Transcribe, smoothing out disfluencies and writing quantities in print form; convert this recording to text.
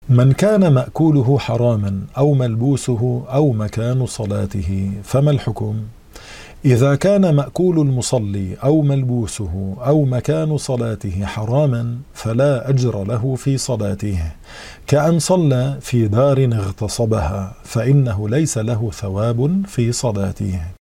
من كان مأكوله حراما أو ملبوسه أو مكان صلاته فما الحكم؟ إذا كان مأكول المصلي أو ملبوسه أو مكان صلاته حراما فلا أجر له في صلاته، كأن صلى في دار اغتصبها فإنه ليس له ثواب في صلاته.